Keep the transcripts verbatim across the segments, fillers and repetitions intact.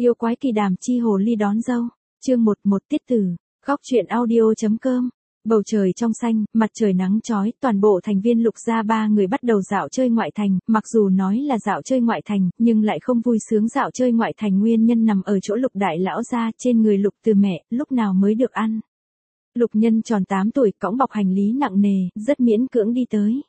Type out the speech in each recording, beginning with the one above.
Yêu quái kỳ đàm chi hồ ly đón dâu. Chương một một tiết tử. Góc truyện audio.com. Bầu trời trong xanh, mặt trời nắng chói, toàn bộ thành viên Lục gia ba người bắt đầu dạo chơi ngoại thành, mặc dù nói là dạo chơi ngoại thành, nhưng lại không vui sướng dạo chơi ngoại thành nguyên nhân nằm ở chỗ Lục đại lão gia trên người Lục Từ mẹ, lúc nào mới được ăn. Lục Nhân tròn tám tuổi, cõng bọc hành lý nặng nề, rất miễn cưỡng đi tới.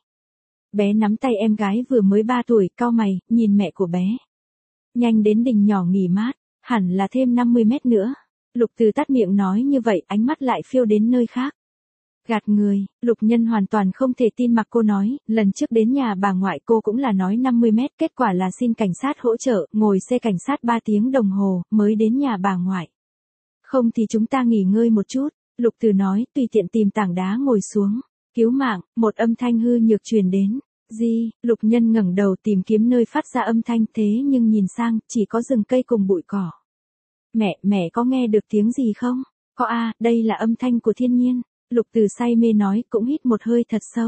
Bé nắm tay em gái vừa mới ba tuổi, cau mày, nhìn mẹ của bé. Nhanh đến đình nhỏ nghỉ mát, hẳn là thêm năm mươi mét nữa. Lục Từ tắt miệng nói như vậy, ánh mắt lại phiêu đến nơi khác. Gạt người, Lục Nhân hoàn toàn không thể tin mặc cô nói, lần trước đến nhà bà ngoại cô cũng là nói năm mươi mét, kết quả là xin cảnh sát hỗ trợ, ngồi xe cảnh sát ba tiếng đồng hồ, mới đến nhà bà ngoại. Không thì chúng ta nghỉ ngơi một chút, Lục Từ nói, tùy tiện tìm tảng đá ngồi xuống. Cứu mạng, một âm thanh hư nhược truyền đến. Gì, Lục Nhân ngẩng đầu tìm kiếm nơi phát ra âm thanh, thế nhưng nhìn sang, chỉ có rừng cây cùng bụi cỏ. Mẹ, mẹ có nghe được tiếng gì không? Có a, à, đây là âm thanh của thiên nhiên. Lục Từ say mê nói, cũng hít một hơi thật sâu.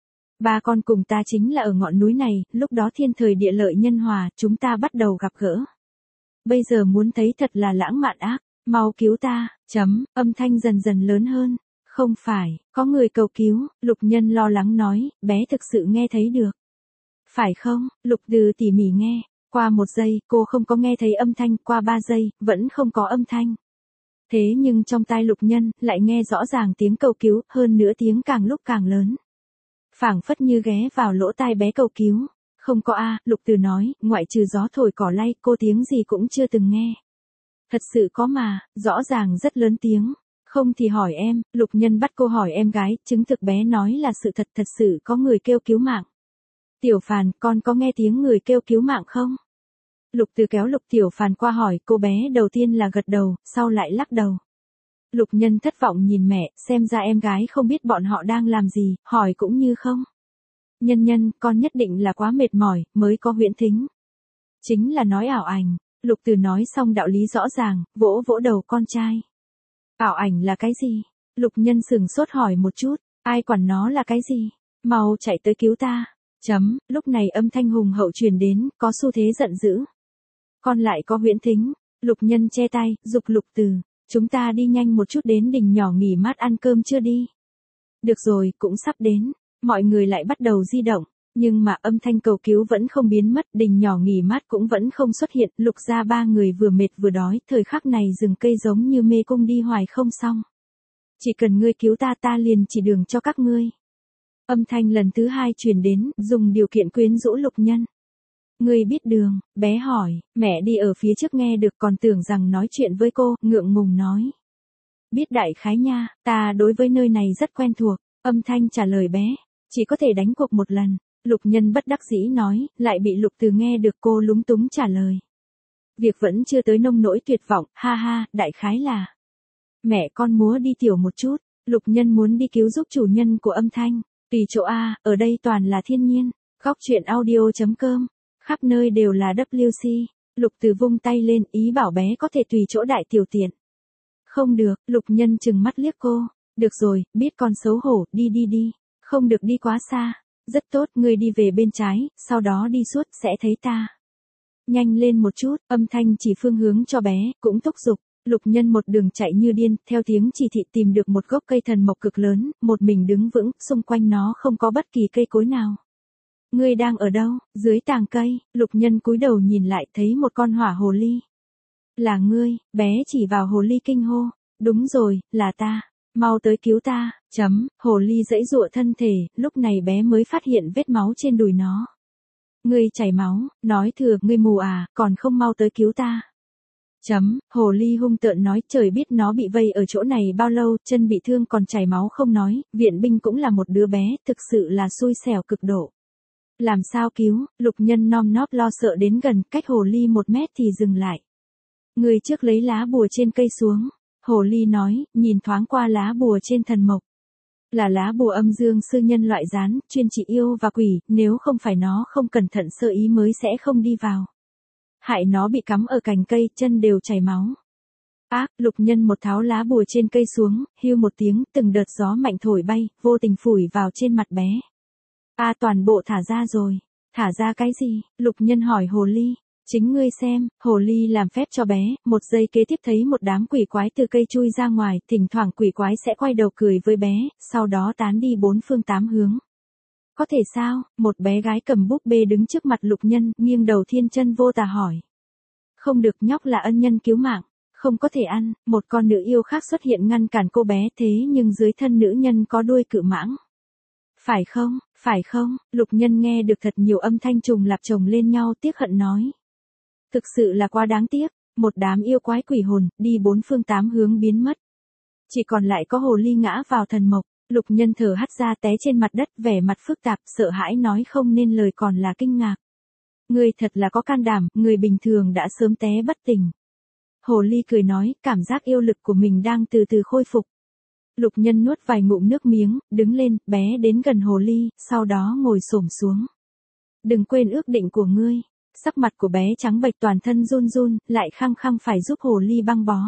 Ba con cùng ta chính là ở ngọn núi này, lúc đó thiên thời địa lợi nhân hòa, chúng ta bắt đầu gặp gỡ. Bây giờ muốn thấy thật là lãng mạn ác, mau cứu ta, chấm, âm thanh dần dần lớn hơn. Không phải, có người cầu cứu, Lục Nhân lo lắng nói, bé thực sự nghe thấy được. Phải không, Lục Từ tỉ mỉ nghe, qua một giây, cô không có nghe thấy âm thanh, qua ba giây, vẫn không có âm thanh. Thế nhưng trong tai Lục Nhân, lại nghe rõ ràng tiếng cầu cứu, hơn nữa tiếng càng lúc càng lớn. Phảng phất như ghé vào lỗ tai bé cầu cứu. Không có a, Lục Từ nói, ngoại trừ gió thổi cỏ lay, cô tiếng gì cũng chưa từng nghe. Thật sự có mà, rõ ràng rất lớn tiếng. Không thì hỏi em, Lục Nhân bắt cô hỏi em gái, chứng thực bé nói là sự thật, thật sự có người kêu cứu mạng. Tiểu Phàn, con có nghe tiếng người kêu cứu mạng không? Lục Từ kéo Lục Tiểu Phàn qua hỏi, cô bé đầu tiên là gật đầu, sau lại lắc đầu. Lục Nhân thất vọng nhìn mẹ, xem ra em gái không biết bọn họ đang làm gì, hỏi cũng như không. Nhân Nhân, con nhất định là quá mệt mỏi, mới có huyễn thính. Chính là nói ảo ảnh, Lục Từ nói xong đạo lý rõ ràng, vỗ vỗ đầu con trai. Ảo ảnh là cái gì? Lục Nhân sừng sốt hỏi một chút, ai quản nó là cái gì? Mau chạy tới cứu ta. Chấm, lúc này âm thanh hùng hậu truyền đến, có xu thế giận dữ. Con lại có huyễn thính. Lục Nhân che tay, giục Lục Từ, chúng ta đi nhanh một chút đến đình nhỏ nghỉ mát ăn cơm chưa đi. Được rồi, cũng sắp đến. Mọi người lại bắt đầu di động, nhưng mà âm thanh cầu cứu vẫn không biến mất, đình nhỏ nghỉ mát cũng vẫn không xuất hiện. Lục gia ba người vừa mệt vừa đói, thời khắc này rừng cây giống như mê cung đi hoài không xong. Chỉ cần ngươi cứu ta, ta liền chỉ đường cho các ngươi. Âm thanh lần thứ hai truyền đến, dùng điều kiện quyến rũ Lục Nhân. Ngươi biết đường, bé hỏi, mẹ đi ở phía trước nghe được còn tưởng rằng nói chuyện với cô, ngượng ngùng nói. Biết đại khái nha, ta đối với nơi này rất quen thuộc, âm thanh trả lời bé, chỉ có thể đánh cuộc một lần. Lục Nhân bất đắc dĩ nói, lại bị Lục Từ nghe được cô lúng túng trả lời. Việc vẫn chưa tới nông nỗi tuyệt vọng, ha ha, đại khái là. Mẹ con múa đi tiểu một chút, Lục Nhân muốn đi cứu giúp chủ nhân của âm thanh. Tùy chỗ A, ở đây toàn là thiên nhiên. Góc truyện audio.com. Khắp nơi đều là W C. Lục Từ vung tay lên, ý bảo bé có thể tùy chỗ đại tiểu tiện. Không được, Lục Nhân trừng mắt liếc cô. Được rồi, biết con xấu hổ, đi đi đi. Không được đi quá xa. Rất tốt, ngươi đi về bên trái, sau đó đi suốt, sẽ thấy ta. Nhanh lên một chút, âm thanh chỉ phương hướng cho bé, cũng thúc giục. Lục Nhân một đường chạy như điên, theo tiếng chỉ thị tìm được một gốc cây thần mộc cực lớn, một mình đứng vững, xung quanh nó không có bất kỳ cây cối nào. Ngươi đang ở đâu? Dưới tàng cây, Lục Nhân cúi đầu nhìn lại thấy một con hỏa hồ ly. Là ngươi, bé chỉ vào hồ ly kinh hô. Đúng rồi, là ta. Mau tới cứu ta, chấm, hồ ly giãy giụa thân thể, lúc này bé mới phát hiện vết máu trên đùi nó. Ngươi chảy máu, nói thừa, ngươi mù à, còn không mau tới cứu ta. Chấm, hồ ly hung tợn nói, trời biết nó bị vây ở chỗ này bao lâu, chân bị thương còn chảy máu không nói, viện binh cũng là một đứa bé, thực sự là xui xẻo cực độ. Làm sao cứu, Lục Nhân nom nóp lo sợ đến gần, cách hồ ly một mét thì dừng lại. Người trước lấy lá bùa trên cây xuống. Hồ ly nói, nhìn thoáng qua lá bùa trên thần mộc. Là lá bùa âm dương sư nhân loại rán, chuyên trị yêu và quỷ, nếu không phải nó không cẩn thận sơ ý mới sẽ không đi vào. Hại nó bị cắm ở cành cây, chân đều chảy máu. Ác, Lục Nhân một tháo lá bùa trên cây xuống, hưu một tiếng, từng đợt gió mạnh thổi bay, vô tình phủi vào trên mặt bé. A à, toàn bộ thả ra rồi. Thả ra cái gì? Lục Nhân hỏi hồ ly. Chính ngươi xem, hồ ly làm phép cho bé, một giây kế tiếp thấy một đám quỷ quái từ cây chui ra ngoài, thỉnh thoảng quỷ quái sẽ quay đầu cười với bé, sau đó tán đi bốn phương tám hướng. Có thể sao? Một bé gái cầm búp bê đứng trước mặt Lục Nhân, nghiêng đầu thiên chân vô tà hỏi. Không được, nhóc là ân nhân cứu mạng, không có thể ăn. Một con nữ yêu khác xuất hiện ngăn cản cô bé, thế nhưng dưới thân nữ nhân có đuôi cự mãng. Phải không, phải không? Lục Nhân nghe được thật nhiều âm thanh trùng lặp chồng lên nhau, tiếc hận nói. Thực sự là quá đáng tiếc, một đám yêu quái quỷ hồn, đi bốn phương tám hướng biến mất. Chỉ còn lại có hồ ly ngã vào thần mộc. Lục Nhân thở hắt ra té trên mặt đất, vẻ mặt phức tạp, sợ hãi nói không nên lời còn là kinh ngạc. Ngươi thật là có can đảm, người bình thường đã sớm té bất tỉnh. Hồ ly cười nói, cảm giác yêu lực của mình đang từ từ khôi phục. Lục Nhân nuốt vài ngụm nước miếng, đứng lên, bé đến gần hồ ly, sau đó ngồi xổm xuống. Đừng quên ước định của ngươi. Sắc mặt của bé trắng bệch, toàn thân run run, lại khăng khăng phải giúp hồ ly băng bó.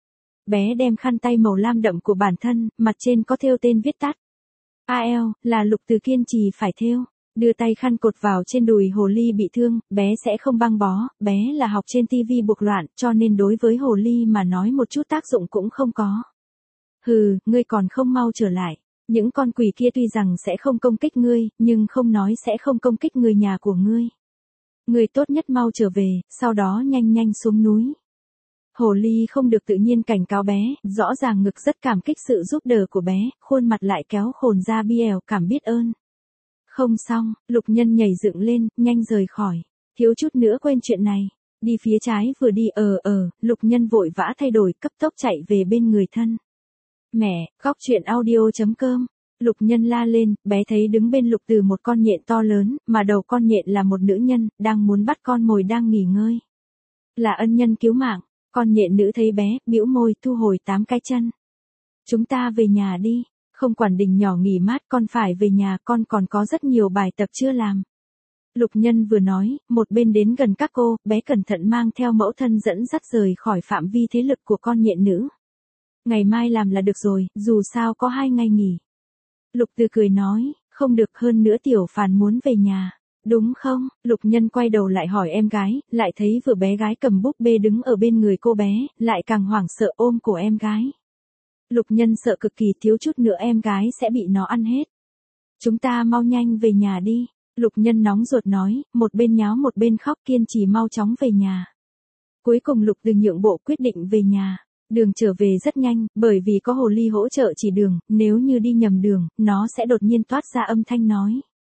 Bé đem khăn tay màu lam đậm của bản thân, mặt trên có thêu tên viết tắt. a lờ, là Lục Từ kiên trì phải thêu. Đưa tay khăn cột vào trên đùi hồ ly bị thương, bé sẽ không băng bó, bé là học trên tivi buộc loạn, cho nên đối với hồ ly mà nói một chút tác dụng cũng không có. Hừ, ngươi còn không mau trở lại. Những con quỷ kia tuy rằng sẽ không công kích ngươi, nhưng không nói sẽ không công kích người nhà của ngươi. Ngươi tốt nhất mau trở về, sau đó nhanh nhanh xuống núi. Hồ ly không được tự nhiên cảnh cáo bé, rõ ràng ngực rất cảm kích sự giúp đỡ của bé, khuôn mặt lại kéo khồn ra bi ẻo cảm biết ơn. Không xong, Lục Nhân nhảy dựng lên, nhanh rời khỏi. Thiếu chút nữa quên chuyện này. Đi phía trái vừa đi ờ ờ, Lục Nhân vội vã thay đổi, cấp tốc chạy về bên người thân. Mẹ, góc chuyện audio chấm com. Lục Nhân la lên, bé thấy đứng bên Lục Từ một con nhện to lớn, mà đầu con nhện là một nữ nhân, đang muốn bắt con mồi đang nghỉ ngơi. Là ân nhân cứu mạng. Con nhện nữ thấy bé, bĩu môi, thu hồi tám cái chân. Chúng ta về nhà đi. Không quản đình nhỏ nghỉ mát, con phải về nhà, con còn có rất nhiều bài tập chưa làm. Lục Nhân vừa nói, một bên đến gần các cô, bé cẩn thận mang theo mẫu thân dẫn dắt rời khỏi phạm vi thế lực của con nhện nữ. Ngày mai làm là được rồi, dù sao có hai ngày nghỉ. Lục Từ cười nói, không được, hơn nữa Tiểu Phàn muốn về nhà. Đúng không? Lục Nhân quay đầu lại hỏi em gái, lại thấy vừa bé gái cầm búp bê đứng ở bên người cô bé, lại càng hoảng sợ ôm cổ em gái. Lục Nhân sợ cực kỳ, thiếu chút nữa em gái sẽ bị nó ăn hết. Chúng ta mau nhanh về nhà đi. Lục Nhân nóng ruột nói, một bên nháo một bên khóc, kiên trì mau chóng về nhà. Cuối cùng Lục Từ nhượng bộ quyết định về nhà. Đường trở về rất nhanh, bởi vì có hồ ly hỗ trợ chỉ đường, nếu như đi nhầm đường, nó sẽ đột nhiên toát ra âm thanh nói.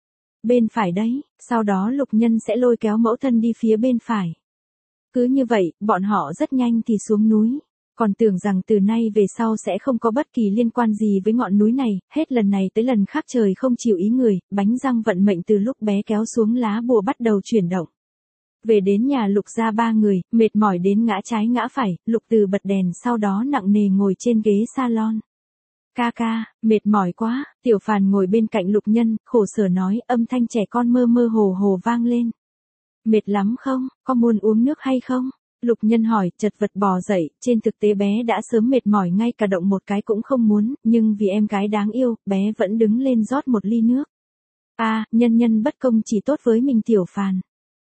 Bên phải đấy, sau đó Lục Nhân sẽ lôi kéo mẫu thân đi phía bên phải. Cứ như vậy, bọn họ rất nhanh thì xuống núi. Còn tưởng rằng từ nay về sau sẽ không có bất kỳ liên quan gì với ngọn núi này, hết lần này tới lần khác trời không chịu ý người, bánh răng vận mệnh từ lúc bé kéo xuống lá bùa bắt đầu chuyển động. Về đến nhà Lục gia ba người, mệt mỏi đến ngã trái ngã phải, Lục Từ bật đèn sau đó nặng nề ngồi trên ghế salon. Ca ca, mệt mỏi quá. Tiểu Phàn ngồi bên cạnh Lục Nhân, khổ sở nói, âm thanh trẻ con mơ mơ hồ hồ vang lên. Mệt lắm không, có muốn uống nước hay không? Lục Nhân hỏi, chật vật bò dậy, trên thực tế bé đã sớm mệt mỏi, ngay cả động một cái cũng không muốn, nhưng vì em gái đáng yêu, bé vẫn đứng lên rót một ly nước. A, à, nhân nhân bất công chỉ tốt với mình Tiểu Phàn.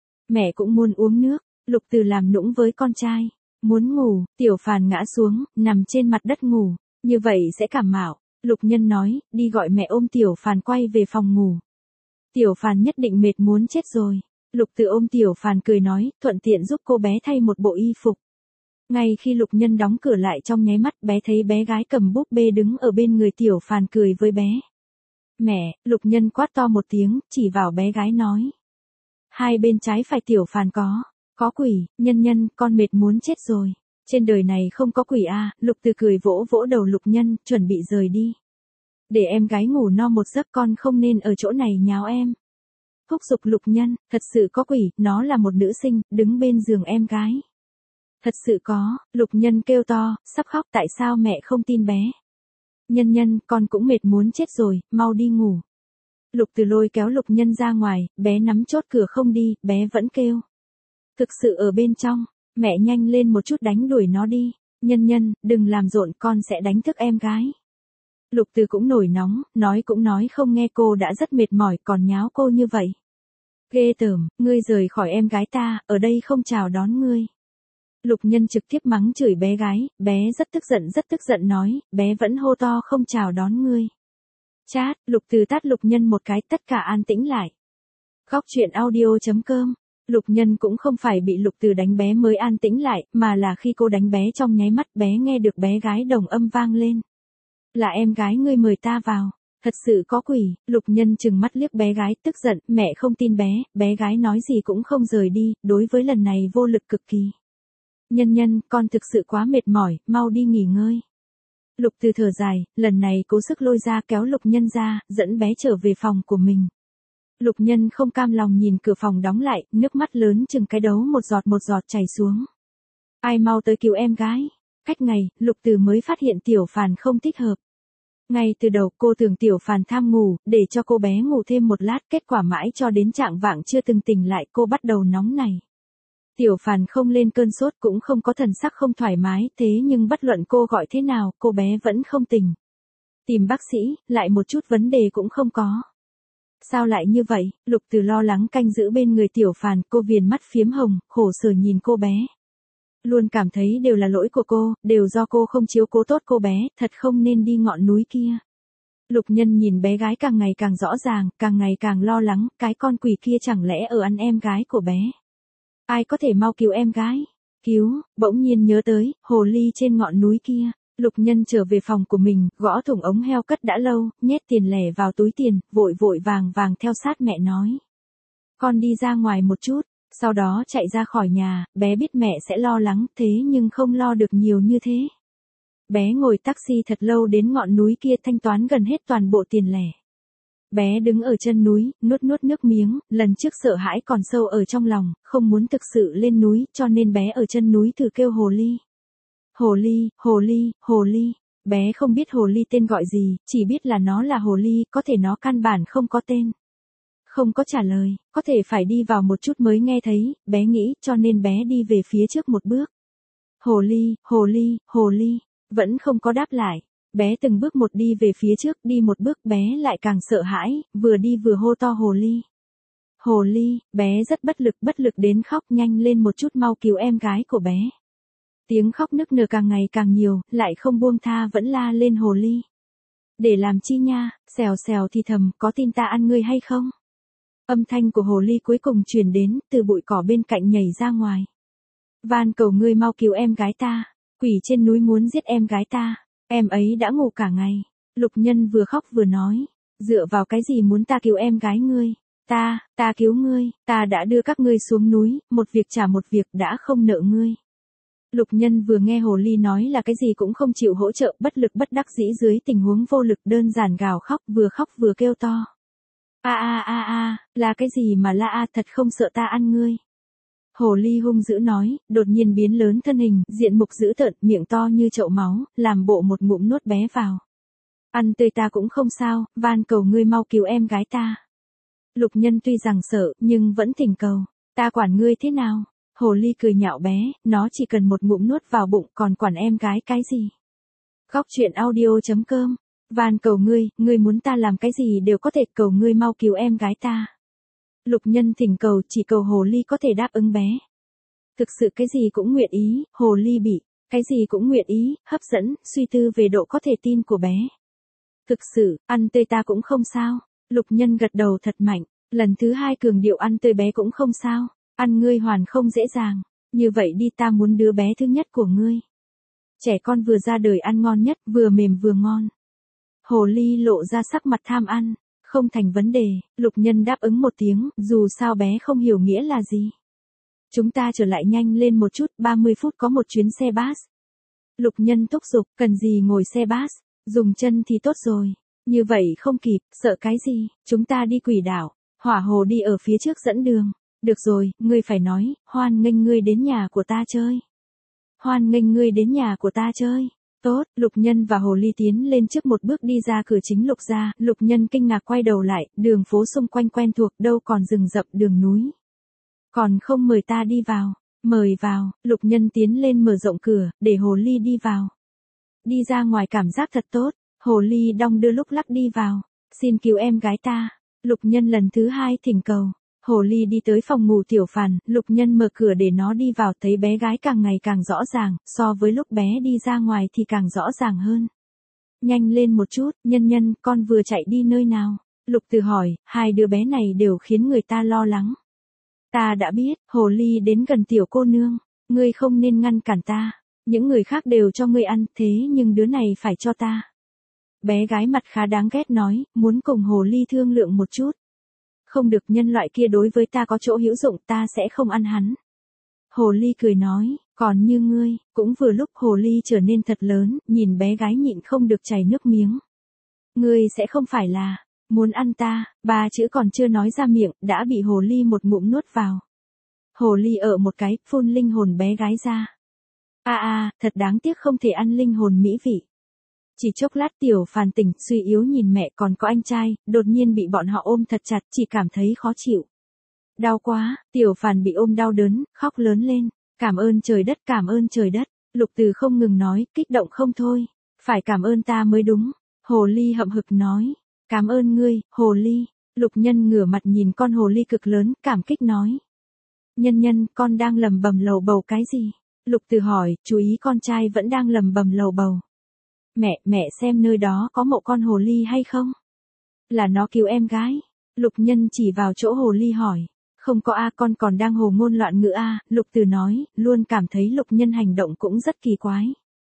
Mẹ cũng muốn uống nước. Lục Từ làm nũng với con trai. Muốn ngủ. Tiểu Phàn ngã xuống, nằm trên mặt đất ngủ. Như vậy sẽ cảm mạo. Lục Nhân nói, đi gọi mẹ ôm Tiểu Phàn quay về phòng ngủ. Tiểu Phàn nhất định mệt muốn chết rồi. Lục Từ ôm Tiểu Phàn cười nói, thuận tiện giúp cô bé thay một bộ y phục. Ngay khi Lục Nhân đóng cửa lại trong nháy mắt, bé thấy bé gái cầm búp bê đứng ở bên người Tiểu Phàn cười với bé. Mẹ, Lục Nhân quát to một tiếng, chỉ vào bé gái nói. Hai bên trái phải Tiểu Phàn có, có quỷ, nhân nhân, con mệt muốn chết rồi. Trên đời này không có quỷ a. Lục Từ cười vỗ vỗ đầu Lục Nhân, chuẩn bị rời đi. Để em gái ngủ no một giấc, con không nên ở chỗ này nháo em. Thúc giục Lục Nhân, thật sự có quỷ, nó là một nữ sinh, đứng bên giường em gái. Thật sự có. Lục Nhân kêu to, sắp khóc, tại sao mẹ không tin bé? Nhân nhân, con cũng mệt muốn chết rồi, mau đi ngủ. Lục Từ lôi kéo Lục Nhân ra ngoài, bé nắm chốt cửa không đi, bé vẫn kêu. Thực sự ở bên trong, mẹ nhanh lên một chút đánh đuổi nó đi. Nhân nhân, đừng làm rộn, con sẽ đánh thức em gái. Lục Từ cũng nổi nóng, nói cũng nói không nghe, cô đã rất mệt mỏi còn nháo cô như vậy. Ghê tởm, ngươi rời khỏi em gái ta, ở đây không chào đón ngươi. Lục Nhân trực tiếp mắng chửi bé gái, bé rất tức giận rất tức giận nói, bé vẫn hô to không chào đón ngươi. Chat, Lục Từ tát Lục Nhân một cái, tất cả an tĩnh lại. Góc truyện audio chấm com. Lục Nhân cũng không phải bị Lục Từ đánh bé mới an tĩnh lại, mà là khi cô đánh bé trong nháy mắt bé nghe được bé gái đồng âm vang lên. Là em gái ngươi mời ta vào. Thật sự có quỷ. Lục Nhân trừng mắt liếc bé gái, tức giận, mẹ không tin bé, bé gái nói gì cũng không rời đi, đối với lần này vô lực cực kỳ. Nhân Nhân, con thực sự quá mệt mỏi, mau đi nghỉ ngơi. Lục Từ thở dài, lần này cố sức lôi ra kéo Lục Nhân ra, dẫn bé trở về phòng của mình. Lục Nhân không cam lòng nhìn cửa phòng đóng lại, nước mắt lớn chừng cái đấu một giọt một giọt chảy xuống. Ai mau tới cứu em gái. Cách ngày, Lục Từ mới phát hiện Tiểu Phàn không thích hợp. Ngay từ đầu cô tưởng Tiểu Phàn tham ngủ, để cho cô bé ngủ thêm một lát, kết quả mãi cho đến trạng vạng chưa từng tỉnh lại cô bắt đầu nóng nảy. Tiểu Phàn không lên cơn sốt cũng không có thần sắc không thoải mái, thế nhưng bất luận cô gọi thế nào, cô bé vẫn không tỉnh. Tìm bác sĩ, lại một chút vấn đề cũng không có. Sao lại như vậy? Lục Từ lo lắng canh giữ bên người Tiểu Phàn, cô viền mắt phiếm hồng, khổ sở nhìn cô bé. Luôn cảm thấy đều là lỗi của cô, đều do cô không chiếu cố tốt cô bé, thật không nên đi ngọn núi kia. Lục Nhân nhìn bé gái càng ngày càng rõ ràng, càng ngày càng lo lắng, cái con quỷ kia chẳng lẽ ở ăn em gái của bé. Ai có thể mau cứu em gái? Cứu, bỗng nhiên nhớ tới, hồ ly trên ngọn núi kia. Lục Nhân trở về phòng của mình, gõ thùng ống heo cất đã lâu, nhét tiền lẻ vào túi tiền, vội vội vàng vàng theo sát mẹ nói. Con đi ra ngoài một chút, sau đó chạy ra khỏi nhà, bé biết mẹ sẽ lo lắng, thế nhưng không lo được nhiều như thế. Bé ngồi taxi thật lâu đến ngọn núi kia thanh toán gần hết toàn bộ tiền lẻ. Bé đứng ở chân núi, nuốt nuốt nước miếng, lần trước sợ hãi còn sâu ở trong lòng, không muốn thực sự lên núi, cho nên bé ở chân núi thử kêu hồ ly. Hồ ly, hồ ly, hồ ly. Bé không biết hồ ly tên gọi gì, chỉ biết là nó là hồ ly, có thể nó căn bản không có tên. Không có trả lời, có thể phải đi vào một chút mới nghe thấy, bé nghĩ, cho nên bé đi về phía trước một bước. Hồ ly, hồ ly, hồ ly, vẫn không có đáp lại. Bé từng bước một đi về phía trước, đi một bước bé lại càng sợ hãi, vừa đi vừa hô to hồ ly. Hồ ly, bé rất bất lực, bất lực đến khóc, nhanh lên một chút mau cứu em gái của bé. Tiếng khóc nức nở càng ngày càng nhiều, lại không buông tha vẫn la lên hồ ly. Để làm chi nha, xèo xèo thì thầm, có tin ta ăn ngươi hay không? Âm thanh của hồ ly cuối cùng truyền đến, từ bụi cỏ bên cạnh nhảy ra ngoài. Van cầu ngươi mau cứu em gái ta, quỷ trên núi muốn giết em gái ta, em ấy đã ngủ cả ngày. Lục Nhân vừa khóc vừa nói, dựa vào cái gì muốn ta cứu em gái ngươi? Ta, ta cứu ngươi, ta đã đưa các ngươi xuống núi, một việc trả một việc đã không nợ ngươi. Lục Nhân vừa nghe hồ ly nói là cái gì cũng không chịu hỗ trợ, bất lực bất đắc dĩ dưới tình huống vô lực đơn giản gào khóc, vừa khóc vừa kêu to. A a a a, là cái gì mà la a, thật không sợ ta ăn ngươi. Hồ ly hung dữ nói, đột nhiên biến lớn thân hình, diện mục dữ tợn, miệng to như chậu máu, làm bộ một ngụm nuốt bé vào. Ăn tươi ta cũng không sao, van cầu ngươi mau cứu em gái ta. Lục Nhân tuy rằng sợ, nhưng vẫn thỉnh cầu, ta quản ngươi thế nào? Hồ ly cười nhạo bé, nó chỉ cần một ngụm nuốt vào bụng, còn quản em gái cái gì? Góc truyện audio chấm com. Van cầu ngươi, ngươi muốn ta làm cái gì đều có thể, cầu ngươi mau cứu em gái ta. Lục Nhân thỉnh cầu, chỉ cầu hồ ly có thể đáp ứng bé. Thực sự cái gì cũng nguyện ý, hồ ly bị, cái gì cũng nguyện ý, hấp dẫn, suy tư về độ có thể tin của bé. Thực sự, ăn tươi ta cũng không sao. Lục Nhân gật đầu thật mạnh, lần thứ hai cường điệu ăn tươi bé cũng không sao. Ăn ngươi hoàn không dễ dàng, như vậy đi ta muốn đứa bé thứ nhất của ngươi. Trẻ con vừa ra đời ăn ngon nhất, vừa mềm vừa ngon. Hồ ly lộ ra sắc mặt tham ăn, không thành vấn đề, Lục Nhân đáp ứng một tiếng, dù sao bé không hiểu nghĩa là gì. Chúng ta trở lại nhanh lên một chút, ba mươi phút có một chuyến xe bus. Lục Nhân thúc giục, cần gì ngồi xe bus, dùng chân thì tốt rồi. Như vậy không kịp, sợ cái gì, chúng ta đi Quỷ Đảo, Hỏa Hồ đi ở phía trước dẫn đường. Được rồi, ngươi phải nói, hoan nghênh ngươi đến nhà của ta chơi. Hoan nghênh ngươi đến nhà của ta chơi. Tốt, Lục Nhân và Hồ ly tiến lên trước một bước đi ra cửa chính Lục gia, Lục Nhân kinh ngạc quay đầu lại, đường phố xung quanh quen thuộc, đâu còn rừng rậm đường núi. Còn không mời ta đi vào, mời vào, Lục Nhân tiến lên mở rộng cửa, để Hồ ly đi vào. Đi ra ngoài cảm giác thật tốt, Hồ ly đong đưa lúc lắc đi vào, xin cứu em gái ta. Lục Nhân lần thứ hai thỉnh cầu. Hồ ly đi tới phòng ngủ Tiểu Phàn, Lục Nhân mở cửa để nó đi vào, thấy bé gái càng ngày càng rõ ràng, so với lúc bé đi ra ngoài thì càng rõ ràng hơn. Nhanh lên một chút, Nhân Nhân, con vừa chạy đi nơi nào? Lục Từ hỏi, hai đứa bé này đều khiến người ta lo lắng. Ta đã biết, Hồ ly đến gần tiểu cô nương, ngươi không nên ngăn cản ta, những người khác đều cho ngươi ăn, thế nhưng đứa này phải cho ta. Bé gái mặt khá đáng ghét nói, muốn cùng Hồ ly thương lượng một chút. Không được, nhân loại kia đối với ta có chỗ hữu dụng, ta sẽ không ăn hắn. Hồ ly cười nói, còn như ngươi, cũng vừa lúc Hồ ly trở nên thật lớn, nhìn bé gái nhịn không được chảy nước miếng. Ngươi sẽ không phải là, muốn ăn ta, ba chữ còn chưa nói ra miệng, đã bị Hồ ly một ngụm nuốt vào. Hồ ly ở một cái, phun linh hồn bé gái ra. A a, thật đáng tiếc không thể ăn linh hồn mỹ vị. Chỉ chốc lát Tiểu Phàn tỉnh, suy yếu nhìn mẹ còn có anh trai, đột nhiên bị bọn họ ôm thật chặt, chỉ cảm thấy khó chịu. Đau quá, Tiểu Phàn bị ôm đau đớn, khóc lớn lên. Cảm ơn trời đất, cảm ơn trời đất. Lục Từ không ngừng nói, kích động không thôi. Phải cảm ơn ta mới đúng. Hồ ly hậm hực nói. Cảm ơn ngươi, Hồ ly. Lục Nhân ngửa mặt nhìn con hồ ly cực lớn, cảm kích nói. Nhân Nhân, con đang lầm bầm lầu bầu cái gì? Lục Từ hỏi, chú ý con trai vẫn đang lầm bầm lầu bầu. Mẹ, mẹ xem nơi đó có mộ con hồ ly hay không? Là nó cứu em gái. Lục Nhân chỉ vào chỗ hồ ly hỏi. Không có a, con còn đang hồ ngôn loạn ngữ a, Lục Từ nói, luôn cảm thấy Lục Nhân hành động cũng rất kỳ quái.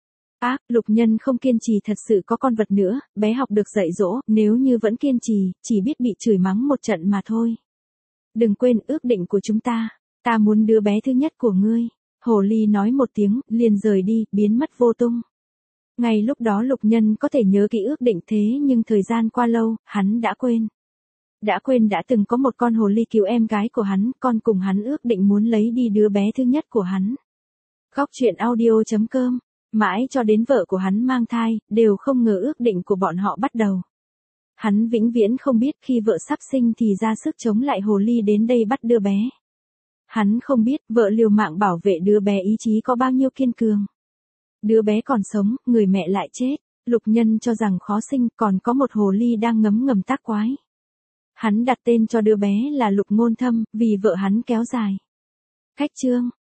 Ác, Lục Nhân không kiên trì, thật sự có con vật nữa, bé học được dạy dỗ, nếu như vẫn kiên trì, chỉ biết bị chửi mắng một trận mà thôi. Đừng quên ước định của chúng ta, ta muốn đứa bé thứ nhất của ngươi. Hồ ly nói một tiếng, liền rời đi, biến mất vô tung. Ngay lúc đó Lục Nhân có thể nhớ kỹ ước định, thế nhưng thời gian qua lâu, hắn đã quên. Đã quên đã từng có một con hồ ly cứu em gái của hắn, con cùng hắn ước định muốn lấy đi đứa bé thứ nhất của hắn. Góc truyện audio chấm com, mãi cho đến vợ của hắn mang thai, đều không ngờ ước định của bọn họ bắt đầu. Hắn vĩnh viễn không biết khi vợ sắp sinh thì ra sức chống lại hồ ly đến đây bắt đứa bé. Hắn không biết vợ liều mạng bảo vệ đứa bé ý chí có bao nhiêu kiên cường. Đứa bé còn sống, người mẹ lại chết. Lục Nhân cho rằng khó sinh, còn có một hồ ly đang ngấm ngầm tác quái. Hắn đặt tên cho đứa bé là Lục Ngôn Thâm, vì vợ hắn kéo dài. Khách chương